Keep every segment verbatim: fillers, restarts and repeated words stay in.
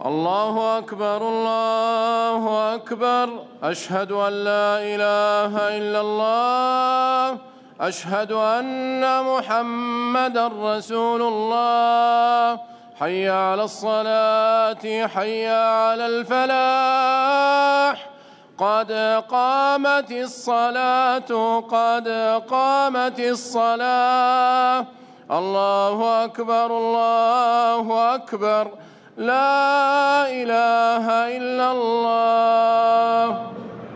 الله أكبر الله أكبر. أشهد أن لا إله إلا الله. أشهد أن محمدًا رسول الله. حي على الصلاة حي على الفلاح. قد قامت الصلاة قد قامت الصلاة. الله أكبر الله أكبر. لا إله إلا الله.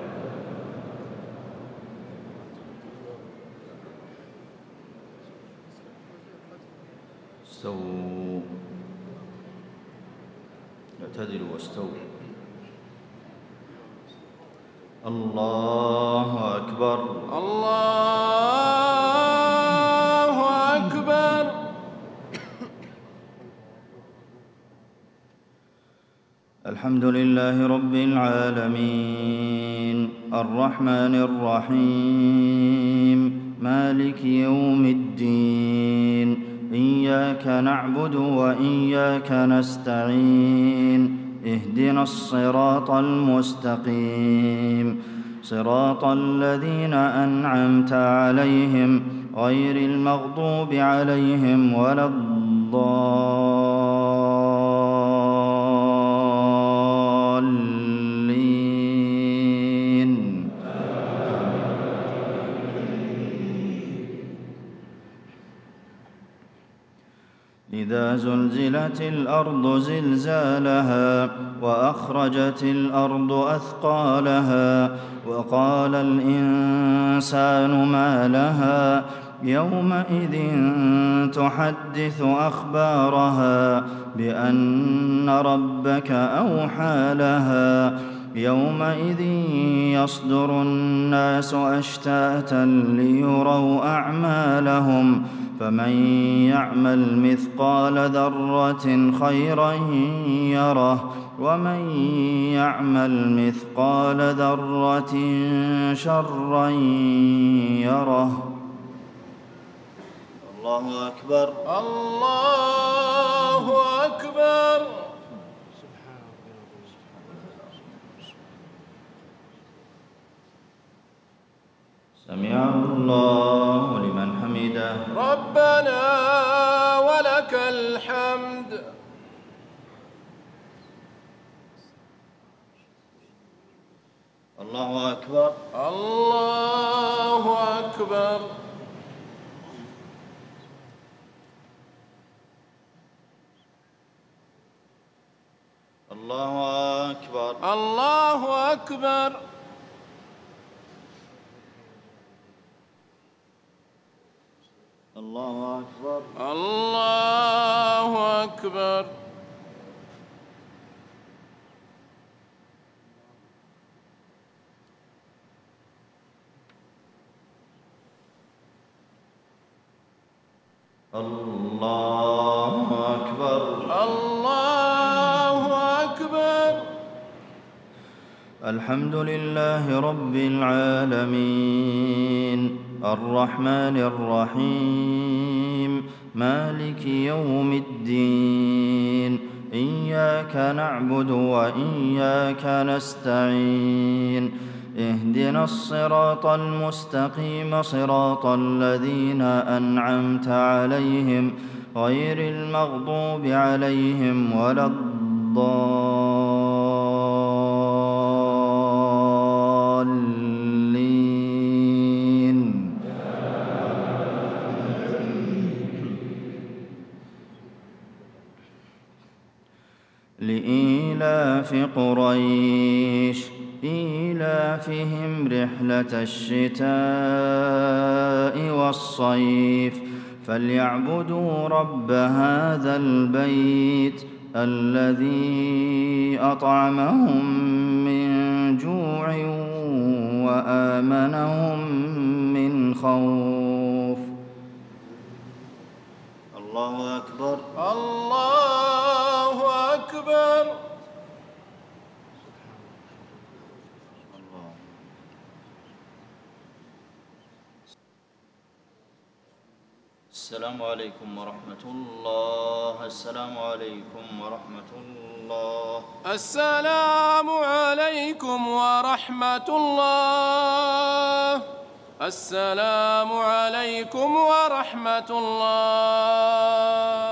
استووا، اعتدلوا واستووا. الله أكبر الله أكبر. الحمد لله رب العالمين الرحمن الرحيم مالك يوم الدين. إياك نعبد وإياك نستعين. اهدنا الصراط المستقيم صراط الذين أنعمت عليهم غير المغضوب عليهم ولا الضالين. إذا زلزلت الأرض زلزالها وأخرجت الأرض أثقالها وقال الإنسان ما لها يومئذ تحدث أخبارها بأن ربك أوحى لها. يومئذ يصدر الناس أشتاتا ليروا أعمالهم فمن يعمل مثقال ذرة خيرا يره ومن يعمل مثقال ذرة شرا يره. الله أكبر الله أكبر. سمع الله لمن حمده. ربنا ولك الحمد. الله أكبر الله أكبر. الله أكبر الله أكبر. الله أكبر الله أكبر. الله أكبر الله أكبر. الحمد لله رب العالمين الرحمن الرحيم مالك يوم الدين. إياك نعبد وإياك نستعين. اهدنا الصراط المستقيم صراط الذين أنعمت عليهم غير المغضوب عليهم ولا الضالين. لإيلاف قريش إيلافهم رحلة الشتاء والصيف فليعبدوا رب هذا البيت الذي أطعمهم من جوع وآمنهم من خوف. الله أكبر الله أكبر. السلام عليكم ورحمة الله. السلام عليكم ورحمة الله. السلام عليكم ورحمة الله. السلام عليكم ورحمة الله.